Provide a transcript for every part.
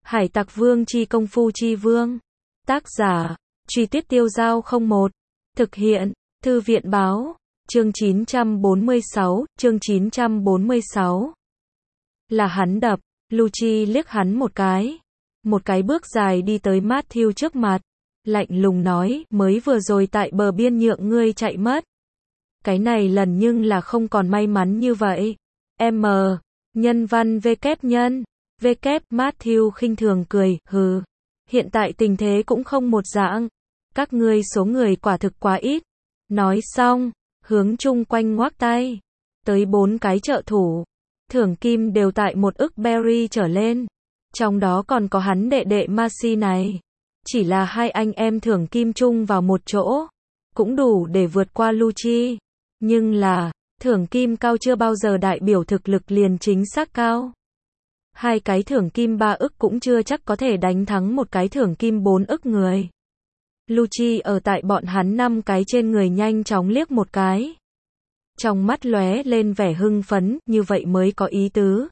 Hải Tặc Vương chi công phu chi vương. Tác giả, Truy Tuyết Tiêu Dao 01. Thực hiện, Thư viện báo. Chương 946, chương 946. Là hắn đập, Lucci liếc hắn một cái. Một cái bước dài đi tới Matthew trước mặt. Lạnh lùng nói, mới vừa rồi tại bờ biên nhượng ngươi chạy mất. Cái này lần nhưng là không còn may mắn như vậy. M. Nhân văn vkép nhân. Vkép Matthew khinh thường cười, hừ. Hiện tại tình thế cũng không một dạng. Các ngươi số người quả thực quá ít. Nói xong, hướng chung quanh ngoác tay. Tới 4 cái trợ thủ. Thưởng kim đều tại 1 ức berry trở lên. Trong đó còn có hắn đệ đệ Marcy này. Chỉ là hai anh em thưởng kim chung vào một chỗ. Cũng đủ để vượt qua Lucci. Nhưng là, thưởng kim cao chưa bao giờ đại biểu thực lực liền chính xác cao. Hai cái thưởng kim 3 ức cũng chưa chắc có thể đánh thắng một cái thưởng kim 4 ức người. Lucci ở tại bọn hắn 5 cái trên người nhanh chóng liếc một cái. Trong mắt lóe lên vẻ hưng phấn, như vậy mới có ý tứ.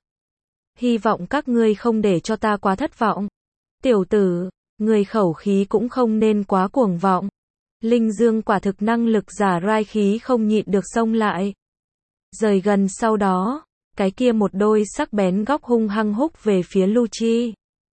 Hy vọng các ngươi không để cho ta quá thất vọng. Tiểu tử, người khẩu khí cũng không nên quá cuồng vọng. Linh Dương quả thực năng lực giả rai khí không nhịn được xông lại. Rời gần sau đó, cái kia một đôi sắc bén góc hung hăng húc về phía Lucci.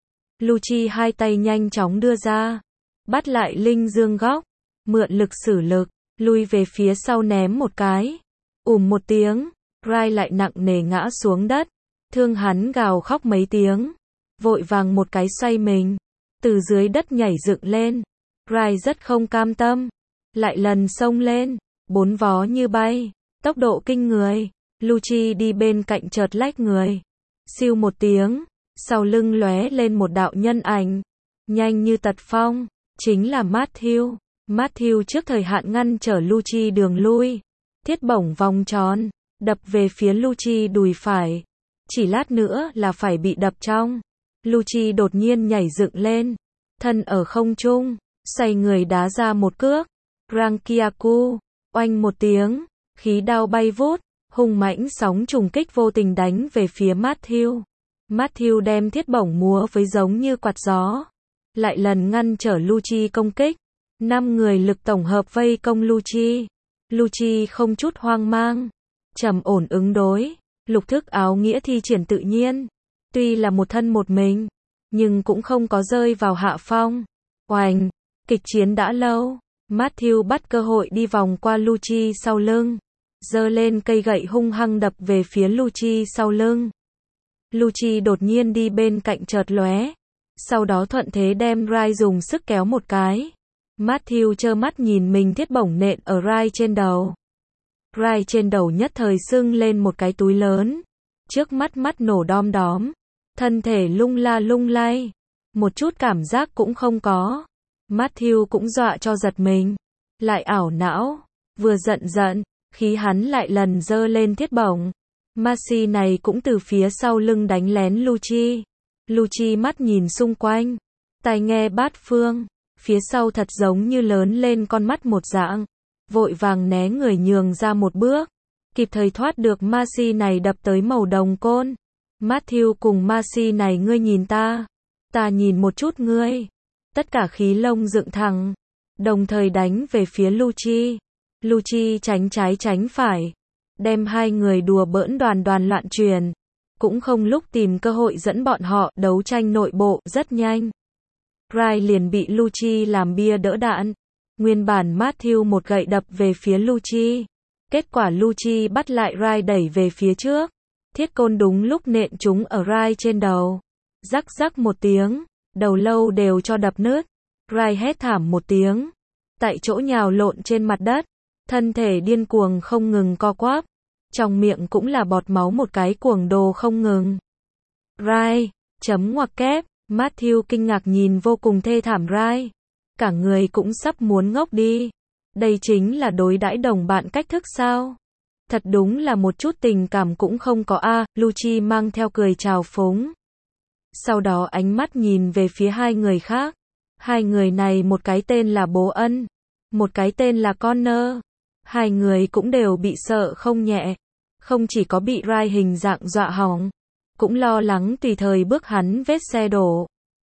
Lucci hai tay nhanh chóng đưa ra, bắt lại Linh Dương góc, mượn lực sử lực, lui về phía sau ném một cái. Một tiếng, rai lại nặng nề ngã xuống đất, thương hắn gào khóc mấy tiếng, vội vàng một cái xoay mình, từ dưới đất nhảy dựng lên. Rai rất không cam tâm, lại lần xông lên, 4 vó như bay, tốc độ kinh người. Lucci đi bên cạnh chợt lách người, siêu một tiếng, sau lưng lóe lên một đạo nhân ảnh, nhanh như tật phong, chính là Matthew. Matthew trước thời hạn ngăn trở Lucci đường lui, thiết bổng vòng tròn, đập về phía Lucci đùi phải, chỉ lát nữa là phải bị đập trong. Lucci đột nhiên nhảy dựng lên, thân ở không trung, xoay người đá ra một cước, Rankiaku, oanh một tiếng, khí đao bay vút, hung mãnh sóng trùng kích vô tình đánh về phía Matthew. Matthew đem thiết bổng múa với giống như quạt gió, lại lần ngăn trở Lucci công kích. 5 người lực tổng hợp vây công Lucci. Lucci không chút hoang mang, trầm ổn ứng đối, lục thức áo nghĩa thi triển tự nhiên. Tuy là một thân một mình, nhưng cũng không có rơi vào hạ phong. Oành, kịch chiến đã lâu, Matthew bắt cơ hội đi vòng qua Lucci sau lưng, giơ lên cây gậy hung hăng đập về phía Lucci sau lưng. Lucci đột nhiên đi bên cạnh chợt lóe, sau đó thuận thế đem rai dùng sức kéo một cái. Matthew trơ mắt nhìn mình thiết bổng nện ở rai trên đầu. Rai trên đầu nhất thời sưng lên một cái túi lớn, trước mắt mắt nổ đom đóm, thân thể lung la lung lay, một chút cảm giác cũng không có. Matthew cũng dọa cho giật mình, lại ảo não, vừa giận, khí hắn lại lần giơ lên thiết bổng. Marcy này cũng từ phía sau lưng đánh lén Lucci. Lucci mắt nhìn xung quanh, tai nghe bát phương, phía sau thật giống như lớn lên con mắt một dạng, vội vàng né người nhường ra một bước, kịp thời thoát được Marcy này đập tới màu đồng côn. Matthew cùng Marcy này ngươi nhìn ta nhìn một chút ngươi. Tất cả khí lông dựng thẳng, đồng thời đánh về phía Lucci. Lucci tránh trái tránh phải, đem hai người đùa bỡn đoàn loạn truyền, cũng không lúc tìm cơ hội dẫn bọn họ đấu tranh nội bộ. Rất nhanh, Rai liền bị Lucci làm bia đỡ đạn. Nguyên bản Matthew một gậy đập về phía Lucci, kết quả Lucci bắt lại Rai đẩy về phía trước, thiết côn đúng lúc nện trúng ở Rai trên đầu, rắc rắc một tiếng, đầu lâu đều cho đập nứt. Rai hét thảm một tiếng, tại chỗ nhào lộn trên mặt đất, thân thể điên cuồng không ngừng co quắp, trong miệng cũng là bọt máu một cái cuồng đồ không ngừng. Rai, chấm ngoặc kép, Matthew kinh ngạc nhìn vô cùng thê thảm Rai, cả người cũng sắp muốn ngốc đi. Đây chính là đối đãi đồng bạn cách thức sao? Thật đúng là một chút tình cảm cũng không có a. Lucci mang theo cười trào phúng. Sau đó ánh mắt nhìn về phía hai người khác. Hai người này một cái tên là Bố Ân, một cái tên là Connor. Hai người cũng đều bị sợ không nhẹ. Không chỉ có bị Rai hình dạng dọa hỏng, cũng lo lắng tùy thời bước hắn vết xe đổ.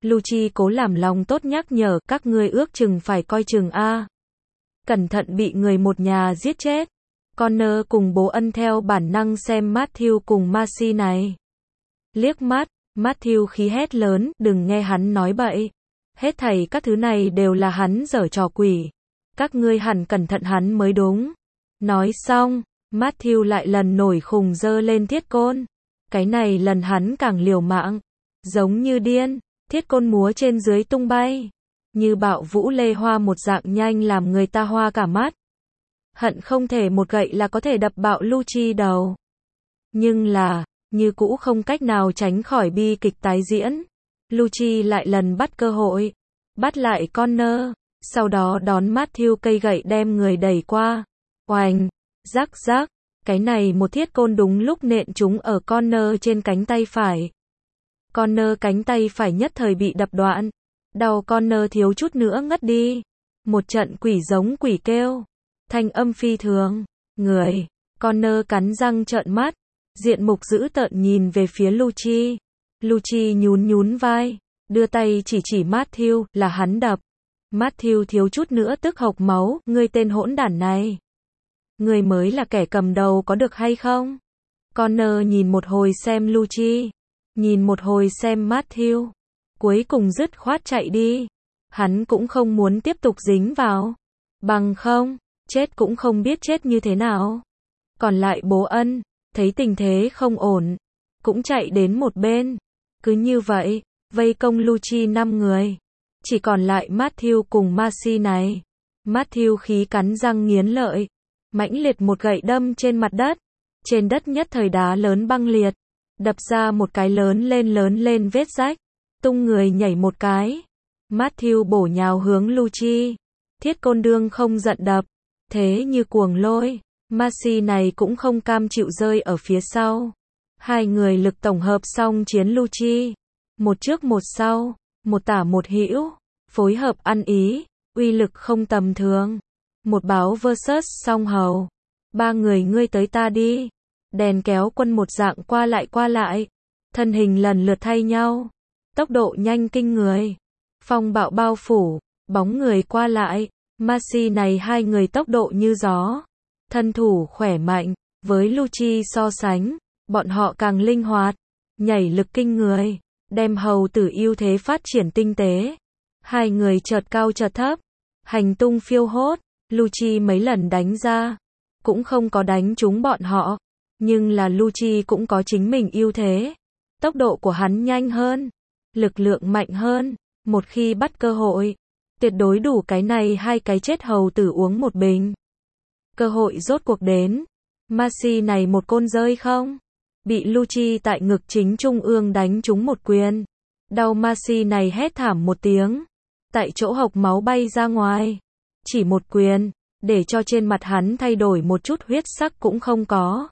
Lucci cố làm lòng tốt nhắc nhở, các ngươi ước chừng phải coi chừng a. Cẩn thận bị người một nhà giết chết. Connor cùng bố ân theo bản năng xem Matthew cùng Marcy này. Liếc mắt, Matthew khí hét lớn, đừng nghe hắn nói bậy. Hết thảy các thứ này đều là hắn giở trò quỷ. Các ngươi hẳn cẩn thận hắn mới đúng. Nói xong, Matthew lại lần nổi khùng giơ lên thiết côn. Cái này lần hắn càng liều mạng. Giống như điên, thiết côn múa trên dưới tung bay. Như bạo vũ lê hoa một dạng nhanh làm người ta hoa cả mắt. Hận không thể một gậy là có thể đập bạo Lucci đầu. Nhưng là, như cũ không cách nào tránh khỏi bi kịch tái diễn. Lucci lại lần bắt cơ hội. Bắt lại Connor. Sau đó đón Matthew cây gậy đem người đẩy qua. Oành, rắc rắc. Cái này một thiết côn đúng lúc nện trúng ở Connor trên cánh tay phải. Connor cánh tay phải nhất thời bị đập đoạn. Đau Connor thiếu chút nữa ngất đi. Một trận quỷ giống quỷ kêu. Thanh âm phi thường. Người. Connor cắn răng trợn mắt. Diện mục dữ tợn nhìn về phía Lucci. Lucci nhún nhún vai. Đưa tay chỉ Matthew, là hắn đập. Matthew thiếu chút nữa tức hộc máu. Ngươi tên hỗn đản này. Ngươi mới là kẻ cầm đầu có được hay không? Connor nhìn một hồi xem Lucci. Nhìn một hồi xem Matthew. Cuối cùng dứt khoát chạy đi. Hắn cũng không muốn tiếp tục dính vào. Bằng không, chết cũng không biết chết như thế nào. Còn lại bố ân, thấy tình thế không ổn, cũng chạy đến một bên. Cứ như vậy, vây công Lucci 5 người. Chỉ còn lại Matthew cùng Marcy này. Matthew khí cắn răng nghiến lợi. Mãnh liệt một gậy đâm trên mặt đất. Trên đất nhất thời đá lớn băng liệt. Đập ra một cái lớn lên vết rách. Tung người nhảy một cái. Matthew bổ nhào hướng Lucci. Thiết côn đương không giận đập. Thế như cuồng lôi. Marcy này cũng không cam chịu rơi ở phía sau. Hai người lực tổng hợp xong chiến Lucci. Một trước một sau. Một tả một hữu. Phối hợp ăn ý. Uy lực không tầm thường. Một báo versus song hầu. Ba người ngươi tới ta đi. Đèn kéo quân một dạng qua lại. Thân hình lần lượt thay nhau. Tốc độ nhanh kinh người. Phong bạo bao phủ. Bóng người qua lại. Marcy này hai người tốc độ như gió. Thân thủ khỏe mạnh. Với Lucci so sánh. Bọn họ càng linh hoạt. Nhảy lực kinh người. Đem hầu tử ưu thế phát triển tinh tế. Hai người chợt cao chợt thấp. Hành tung phiêu hốt. Lucci mấy lần đánh ra. Cũng không có đánh trúng bọn họ. Nhưng là Lucci cũng có chính mình ưu thế. Tốc độ của hắn nhanh hơn. Lực lượng mạnh hơn. Một khi bắt cơ hội. Tuyệt đối đủ cái này hai cái chết hầu tử uống một bình. Cơ hội rốt cuộc đến. Marcy này một côn rơi không? Bị Lucci tại ngực chính trung ương đánh trúng một quyền. Đau Marcy này hét thảm một tiếng. Tại chỗ hộc máu bay ra ngoài. Chỉ một quyền. Để cho trên mặt hắn thay đổi một chút huyết sắc cũng không có.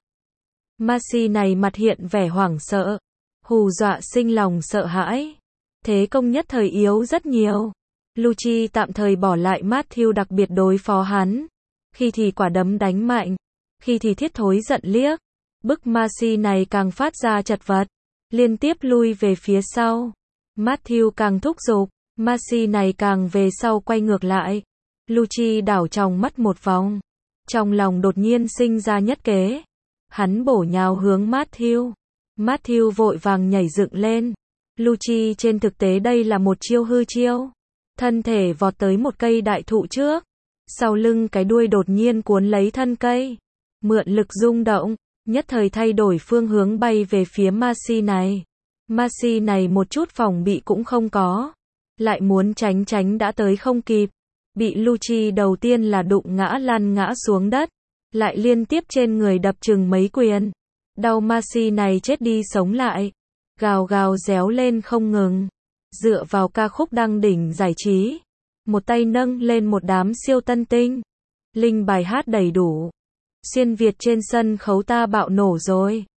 Marcy này mặt hiện vẻ hoảng sợ. Hù dọa sinh lòng sợ hãi. Thế công nhất thời yếu rất nhiều. Lucci tạm thời bỏ lại Matthew đặc biệt đối phó hắn. Khi thì quả đấm đánh mạnh. Khi thì thiết thối giận liếc. Bức Marcy này càng phát ra chật vật. Liên tiếp lui về phía sau. Matthew càng thúc giục. Marcy này càng về sau quay ngược lại. Lucci đảo tròng mắt một vòng. Trong lòng đột nhiên sinh ra nhất kế. Hắn bổ nhào hướng Matthew. Matthew vội vàng nhảy dựng lên. Lucci trên thực tế đây là một chiêu hư chiêu. Thân thể vọt tới một cây đại thụ trước. Sau lưng cái đuôi đột nhiên cuốn lấy thân cây. Mượn lực rung động. Nhất thời thay đổi phương hướng bay về phía Marcy này. Marcy này một chút phòng bị cũng không có. Lại muốn tránh đã tới không kịp. Bị Lucci đầu tiên là đụng ngã lăn ngã xuống đất. Lại liên tiếp trên người đập chừng mấy quyền. Đau Marcy này chết đi sống lại. Gào gào réo lên không ngừng. Dựa vào ca khúc đăng đỉnh giải trí. Một tay nâng lên một đám siêu tân tinh. Linh bài hát đầy đủ. Xuyên Việt trên sân khấu ta bạo nổ rồi.